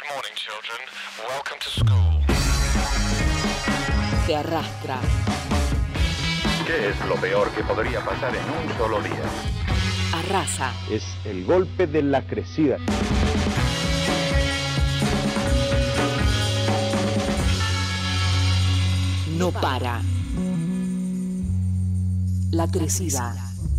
morning, children. Welcome to school. Te arrastra. ¿Qué es lo peor que podría pasar en un solo día? Arrasa. Es el golpe de la crecida. No para. La crecida.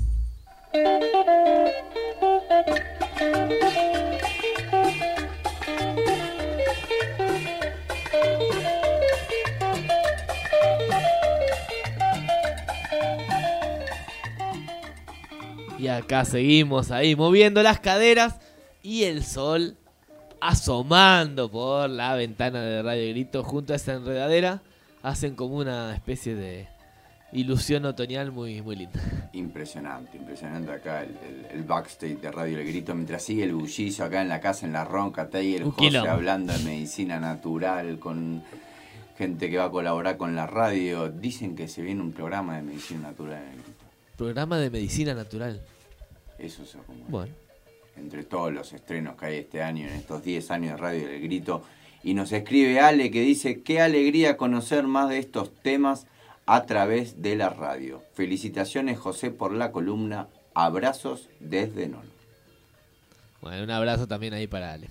Y acá seguimos ahí moviendo las caderas y el sol asomando por la ventana de Radio Grito junto a esa enredadera. Hacen como una especie de ilusión otoñal muy, muy linda. Impresionante acá el backstage de Radio El Grito. Mientras sigue el bullicio acá en la casa, en la Ronca, y el José hablando de medicina natural con gente que va a colaborar con la radio. Dicen que se viene un programa de medicina natural en El Grito. Programa de medicina natural. Eso se como bueno. Entre todos los estrenos que hay este año, en estos 10 años de Radio El Grito. Y nos escribe Ale que dice: qué alegría conocer más de estos temas a través de la radio. Felicitaciones, José, por la columna. Abrazos desde Nolo. Bueno, un abrazo también ahí para Ale.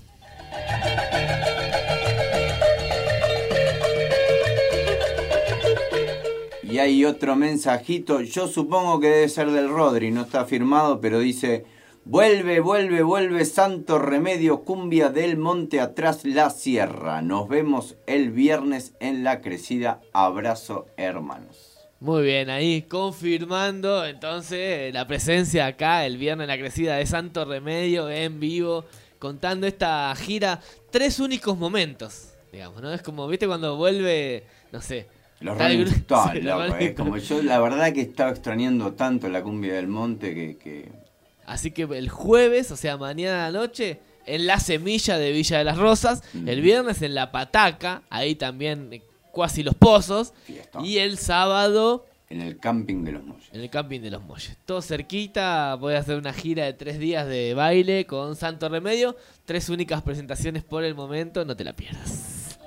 Y hay otro mensajito, yo supongo que debe ser del Rodri, no está firmado, pero dice: vuelve, vuelve, vuelve, santo remedio, cumbia del monte atrás la sierra. Nos vemos el viernes en la crecida. Abrazo, hermanos. Muy bien, ahí confirmando entonces la presencia acá el viernes en la crecida de Santo Remedio en vivo, contando esta gira, 3 únicos momentos, digamos, ¿no? Es como, ¿viste cuando vuelve, no sé? Los Rolling Stones, loco, como yo la verdad que estaba extrañando tanto la cumbia del monte que... Así que el jueves, o sea, mañana a la noche, en La Semilla de Villa de las Rosas. El viernes en La Pataca, ahí también Cuasi Los Pozos. Fiesta. Y el sábado... en el Camping de los Molles. En el Camping de los Molles. Todo cerquita, voy a hacer una gira de 3 días de baile con Santo Remedio. 3 únicas presentaciones por el momento, no te la pierdas.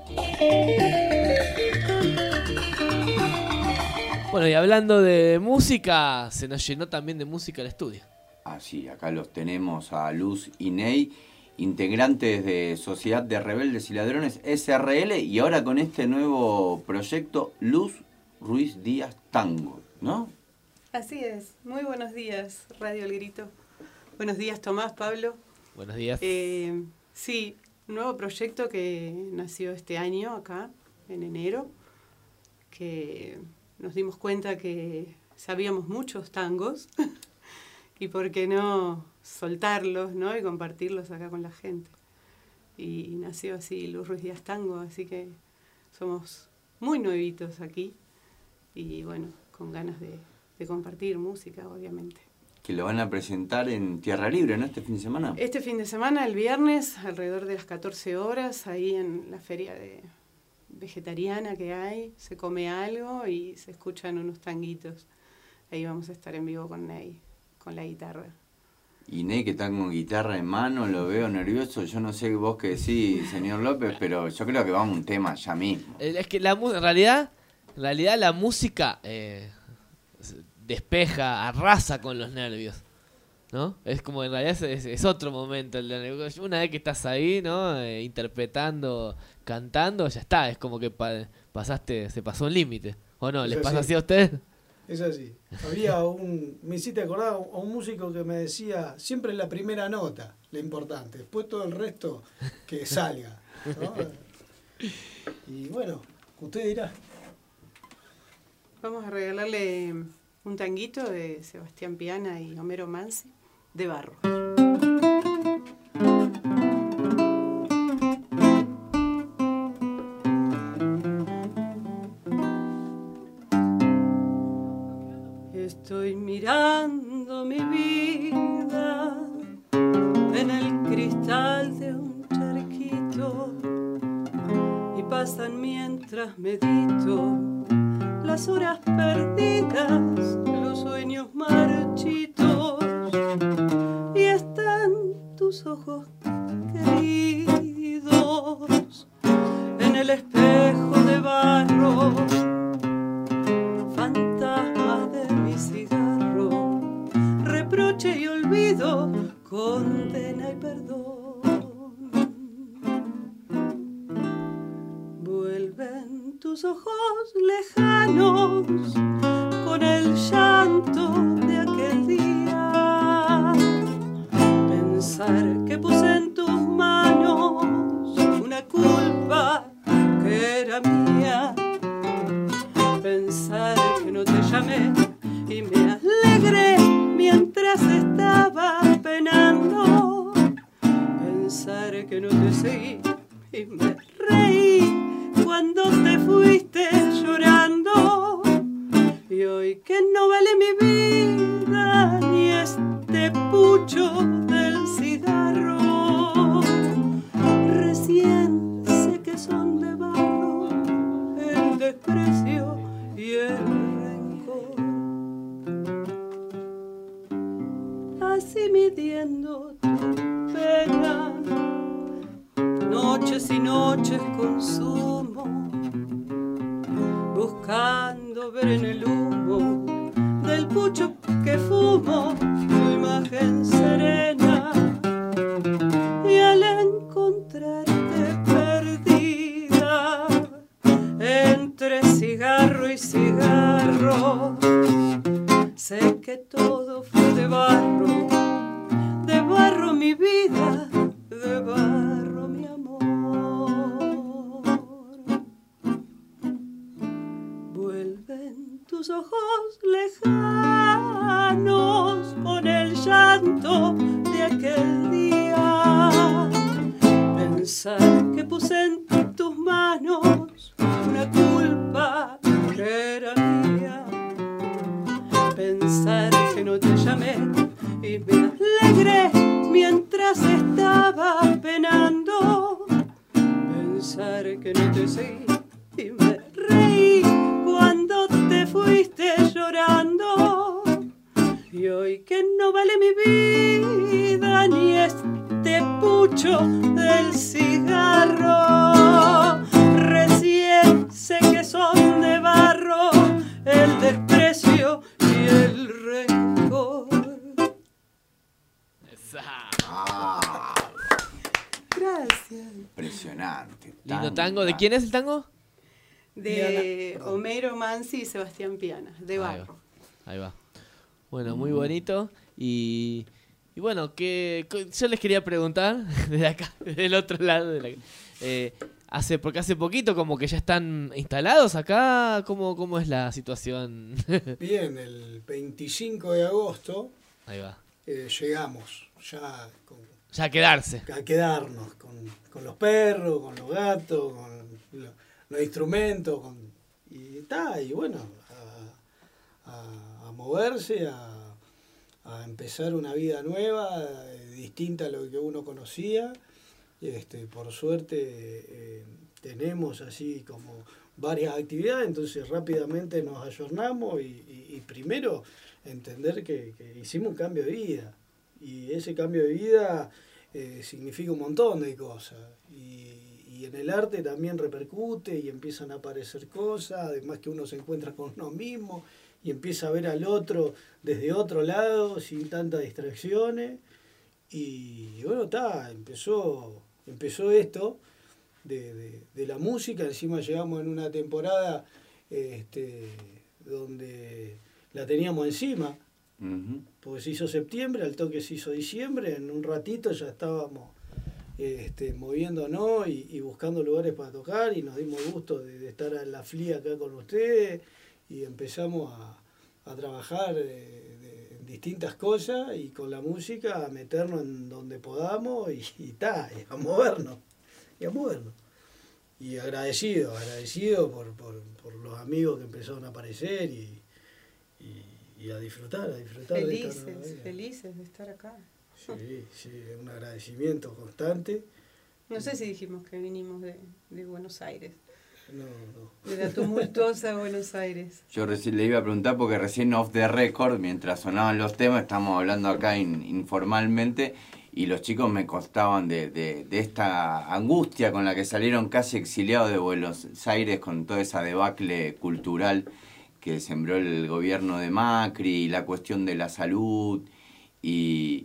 Bueno, y hablando de música, se nos llenó también de música el estudio. Ah, sí, acá los tenemos a Luz y Ney, integrantes de Sociedad de Rebeldes y Ladrones SRL, y ahora con este nuevo proyecto, Luz Ruiz Díaz Tango, ¿no? Así es. Muy buenos días, Radio El Grito. Buenos días, Tomás, Pablo. Buenos días. Sí, un nuevo proyecto que nació este año acá, en enero, que nos dimos cuenta que sabíamos muchos tangos y por qué no soltarlos, ¿no? Y compartirlos acá con la gente. Y nació así Luz Ruiz Díaz Tango, así que somos muy nuevitos aquí y bueno, con ganas de compartir música, obviamente. Que lo van a presentar en Tierra Libre, ¿no? Este fin de semana. Este fin de semana, el viernes, alrededor de las 14 horas, ahí en la feria vegetariana que hay, se come algo y se escuchan unos tanguitos. Ahí vamos a estar en vivo con Ney, con la guitarra. Y Ney, que está con guitarra en mano, lo veo nervioso. Yo no sé vos qué decís, señor López, pero yo creo que vamos a un tema ya mismo. Es que en realidad la música despeja, arrasa con los nervios, ¿no? Es como en realidad es otro momento el de nervios. Una vez que estás ahí, ¿no? Interpretando, cantando, ya está. Es como que se pasó un límite. ¿O no? ¿Les pasa así a ustedes? Es así. Me hiciste acordar a un músico que me decía, siempre la primera nota, la importante, después todo el resto que salga, ¿no? Y bueno, usted dirá. Vamos a regalarle un tanguito de Sebastián Piana y Homero Mansi, de Barro. Estoy mirando mi vida en el cristal de un charquito y pasan mientras medito las horas perdidas, los sueños marchitos, y están tus ojos queridos tus ojos lejanos con el llanto de aquel día. Pensar que puse en tus manos una culpa que era mía. Pensar que no te llamé y me alegré mientras estaba penando. Pensar que no te seguí y me reí cuando te fuiste llorando. Y hoy que no vale mi vida ni este pucho del cigarro, recién sé que son de barro el desprecio y el rencor. Así midiendo tu pena, noches y noches consumo, buscando ver en el humo del pucho que fumo tu imagen serena. Y al encontrarte perdida entre cigarro y cigarro, sé que todo fue de barro mi vida, de barro mi amor. Vuelven tus ojos lejanos con el llanto de aquel día. Pensar que puse en tus manos una culpa que era mía. Pensar que no te llamé y me alegré mientras estaba penando. Pensar que no te seguí y me reí cuando te fuiste llorando. Y hoy que no vale mi vida ni este pucho del cigarro, recién sé que son de barro el desprecio y el rencor. Gracias. Impresionante. Lindo tango. ¿De quién es el tango? De Homero Mansi y Sebastián Piana, de Barro. Ahí va. Bueno, muy bonito. Y bueno, yo les quería preguntar desde acá, del otro lado de porque hace poquito como que ya están instalados acá. ¿Cómo es la situación? Bien, el 25 de agosto Ahí va. llegamos ya Ya a quedarse. a quedarnos con los perros, con los gatos, con los instrumentos, y bueno, a moverse, a empezar una vida nueva, distinta a lo que uno conocía. Por suerte tenemos así como varias actividades, entonces rápidamente nos ayornamos y primero entender que hicimos un cambio de vida, y ese cambio de vida significa un montón de cosas, y en el arte también repercute y empiezan a aparecer cosas, además que uno se encuentra con uno mismo y empieza a ver al otro desde otro lado sin tantas distracciones. Y bueno, empezó esto de la música. Encima llegamos en una temporada donde la teníamos encima, porque se hizo septiembre, al toque se hizo diciembre, en un ratito ya estábamos moviéndonos y buscando lugares para tocar, y nos dimos gusto de estar en la FLI acá con ustedes, y empezamos a trabajar en distintas cosas, y con la música a meternos en donde podamos y a movernos. Y agradecido por los amigos que empezaron a aparecer y a disfrutar. Felices de estar acá. Sí, un agradecimiento constante. No sé si dijimos que vinimos de Buenos Aires. No. De la tumultuosa Buenos Aires. Yo recién le iba a preguntar porque recién off the record, mientras sonaban los temas, estamos hablando acá informalmente, y los chicos me contaban de esta angustia con la que salieron casi exiliados de Buenos Aires con toda esa debacle cultural que sembró el gobierno de Macri, y la cuestión de la salud, y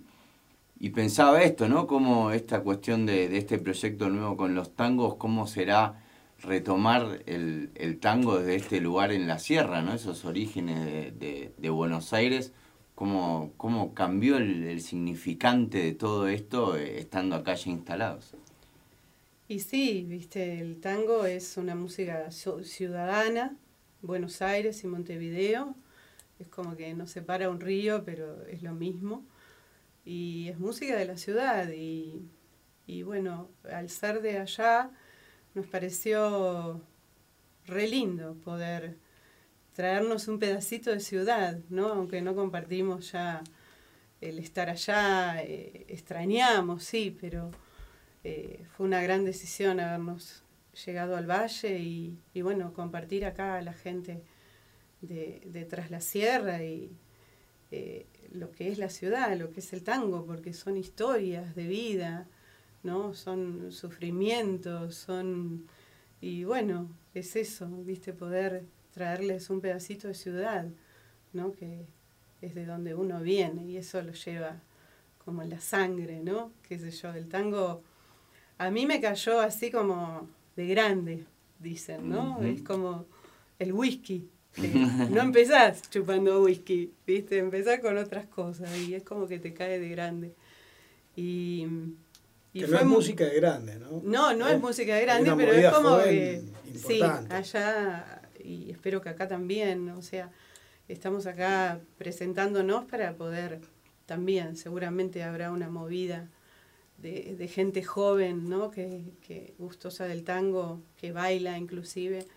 pensaba esto, ¿no? Cómo esta cuestión de este proyecto nuevo con los tangos, cómo será retomar el tango desde este lugar en la sierra, ¿no? Esos orígenes de Buenos Aires. ¿Cómo cambió el significante de todo esto estando acá ya instalados? Y sí, viste, el tango es una música ciudadana, Buenos Aires y Montevideo. Es como que nos separa un río, pero es lo mismo. Y es música de la ciudad. Y bueno, al ser de allá, nos pareció re lindo poder traernos un pedacito de ciudad, ¿no? Aunque no compartimos ya el estar allá, extrañamos, sí, pero fue una gran decisión habernos llegado al valle y bueno, compartir acá a la gente de Tras la Sierra y lo que es la ciudad, lo que es el tango, porque son historias de vida, ¿no? Son sufrimientos, y bueno, es eso, ¿viste? Poder traerles un pedacito de ciudad, ¿no? Que es de donde uno viene y eso lo lleva como en la sangre, ¿no? Qué sé yo, el tango a mí me cayó así como de grande, dicen, ¿no? Es como el whisky. No empezás chupando whisky, ¿viste? Empezás con otras cosas y es como que te cae de grande. Y que no es música de grande, ¿no? No es música de grande, pero es como que sí, allá, y espero que acá también, o sea, estamos acá presentándonos para poder también, seguramente habrá una movida de gente joven, ¿no? Que gustosa del tango, que baila inclusive,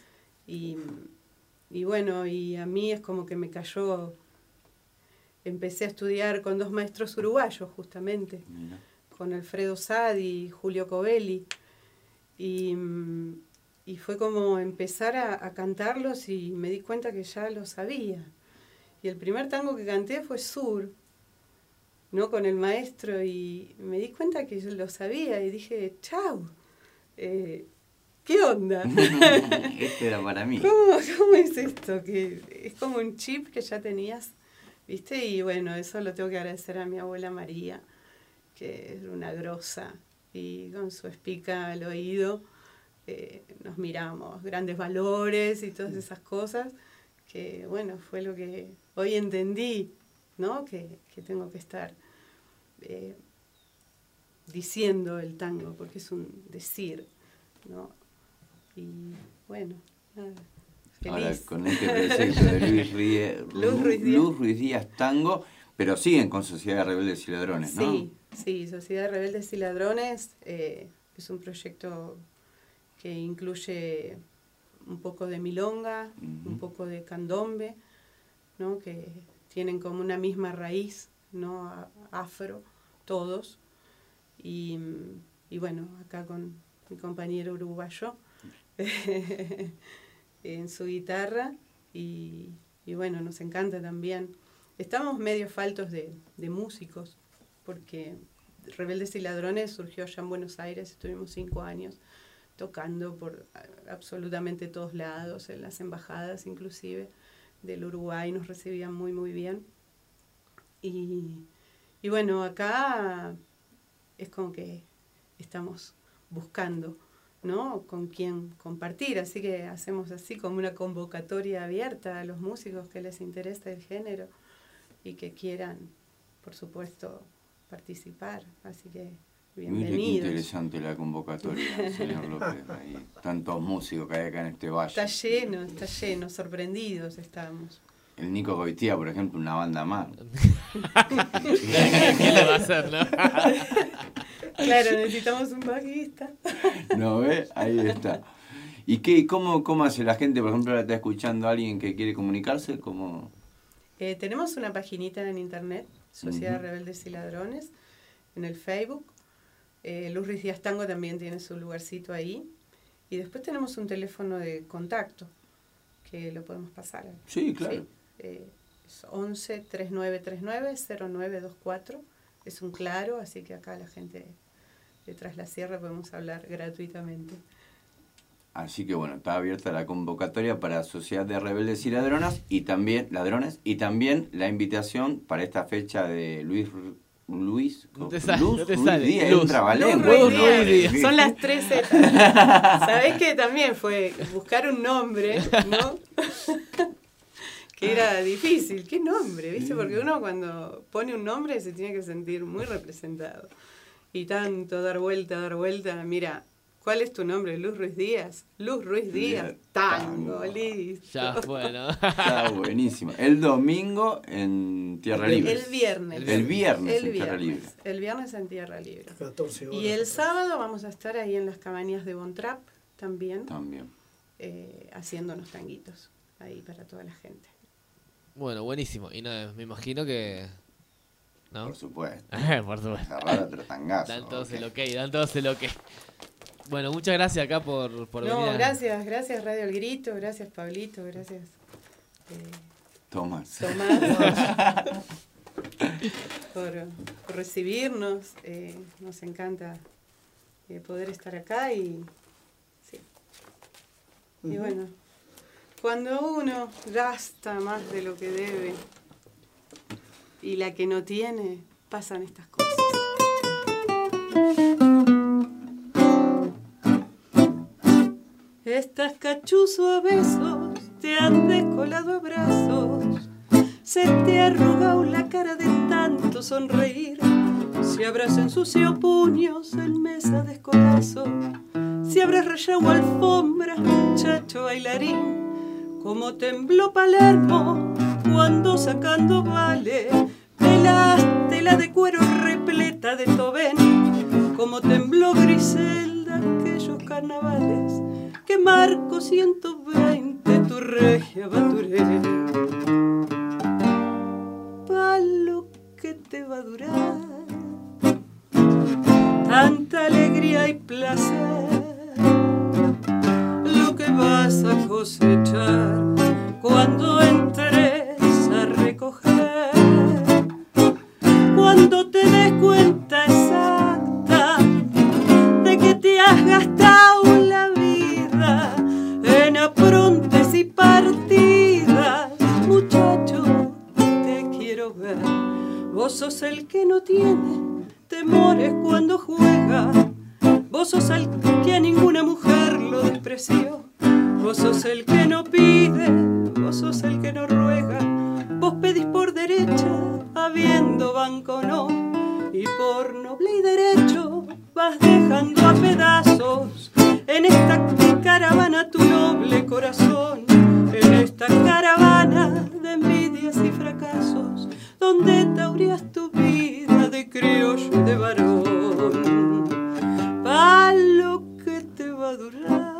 y bueno, y a mí es como que me cayó, empecé a estudiar con 2 maestros uruguayos justamente, con Alfredo Sadi y Julio Covelli, y fue como empezar a cantarlos y me di cuenta que ya lo sabía. Y el primer tango que canté fue Sur, ¿no? Con el maestro, y me di cuenta que yo lo sabía y dije, chau, ¿qué onda? Este era para mí. ¿Cómo es esto? Que es como un chip que ya tenías, ¿viste? Y bueno, eso lo tengo que agradecer a mi abuela María, que es una grosa, y con su espica al oído nos miramos, grandes valores y todas esas cosas, que bueno, fue lo que hoy entendí, ¿no? Que tengo que estar diciendo el tango, porque es un decir, ¿no? Y bueno, nada, feliz. Ahora con este proyecto de Luz Ruiz Díaz Tango, pero siguen con Sociedad de Rebeldes y Ladrones, ¿no? Sí, Sociedad de Rebeldes y Ladrones es un proyecto que incluye un poco de milonga, un poco de candombe, ¿no? Que tienen como una misma raíz, ¿no? Afro, todos. Y bueno, acá con mi compañero uruguayo en su guitarra, y bueno, nos encanta también. Estamos medio faltos de músicos, porque Rebeldes y Ladrones surgió allá en Buenos Aires, estuvimos 5 años tocando por absolutamente todos lados, en las embajadas inclusive del Uruguay, nos recibían muy muy bien. Y bueno, acá es como que estamos buscando, ¿no? Con quién compartir, así que hacemos así como una convocatoria abierta a los músicos que les interesa el género y que quieran, por supuesto, participar, así que bienvenidos. Mire qué interesante la convocatoria, señor López, hay tantos músicos que hay acá en este valle. Está lleno, sorprendidos estamos. El Nico Goitía, por ejemplo, una banda más. ¿Qué le va a hacer, no? Claro, necesitamos un bajista. ¿No ve? Ahí está. ¿Y cómo hace la gente, por ejemplo, ahora está escuchando a alguien que quiere comunicarse? ¿Cómo? Tenemos una paginita en internet, Sociedad Rebeldes y Ladrones, en el Facebook. Luz Ruiz Díaz Tango también tiene su lugarcito ahí. Y después tenemos un teléfono de contacto, que lo podemos pasar. Sí, claro. Sí, es 11 3939 0924. Es un claro, así que acá la gente de Tras la Sierra podemos hablar gratuitamente. Así que bueno, está abierta la convocatoria para Sociedad de Rebeldes y Ladrones y también la invitación para esta fecha de Luis. No te sale, Luz no te Ruiz sale. Díaz, Luz. un trabalengua. Luz Luz Ruiz Ruiz Díaz. Díaz. Son las 3 Z. ¿Sabés que también fue buscar un nombre, ¿no? Que era difícil. ¿Qué nombre? ¿Viste? Porque uno cuando pone un nombre se tiene que sentir muy representado. Y tanto dar vuelta. Mira, ¿cuál es tu nombre? Luz Ruiz Díaz. Luz Ruiz Díaz. Tango, listo. Ya, bueno. Está buenísimo. El domingo en Tierra Libre. El viernes. El viernes en Tierra Libre. El viernes en Tierra Libre. 14 horas. Y el sábado vamos a estar ahí en las cabañas de Bontrap también, También. haciéndonos tanguitos ahí para toda la gente. Bueno, buenísimo. Y no, me imagino que... ¿No? Por supuesto. Por supuesto. Agarrar otro tangazo. Dan todos ok. el ok, dan todos el ok. Bueno, muchas gracias acá por venir. No, gracias Radio El Grito, gracias Pablito, gracias Tomás. Tomás por recibirnos. Nos encanta poder estar acá y sí. Y bueno, cuando uno gasta más de lo que debe y la que no tiene, pasan estas cosas. Estás cachuzo a besos, te han descolado a brazos, se te ha arrugado la cara de tanto sonreír, se habrás ensuciado puños en mesa de escolazo, si habrás rayado alfombras, muchacho bailarín, como tembló Palermo cuando sacando vale, pelaste la de cuero repleta de Tobén, como tembló Griselda aquellos carnavales, que marco 120 tu regia baturé. Pa' lo que te va a durar tanta alegría y placer, lo que vas a cosechar cuando entres a recoger, cuando te des cuenta exacta de que te has gastado la vida en aprontes y partidas. Muchacho, te quiero ver, vos sos el que no tiene temores cuando juega, vos sos el que a ninguna mujer lo despreció, vos sos el que no pide, vos sos el que no ruega, vos pedís por derecha, habiendo banco no, y por noble y derecho vas dejando a pedazos en esta caravana tu noble corazón, en esta caravana de envidias y fracasos, donde taurías tu vida de criollo y de varón. Pa' lo que te va a durar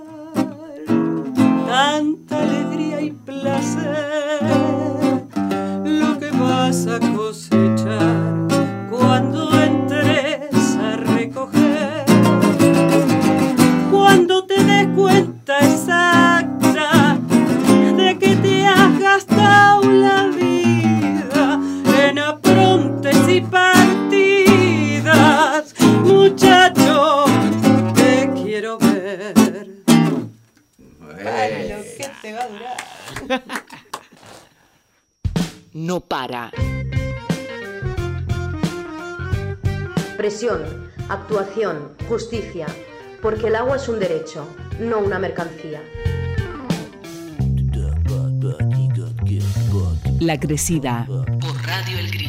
tanta alegría y placer, lo que vas a cosechar cuando entres a recoger, cuando te des cuenta exacta de que te has gastado la vida en aprontes y partidas. Muchacho, te quiero ver. Para lo que te va a durar. No para. Presión, actuación, justicia, porque el agua es un derecho, no una mercancía. La Crecida. Por Radio El Grito.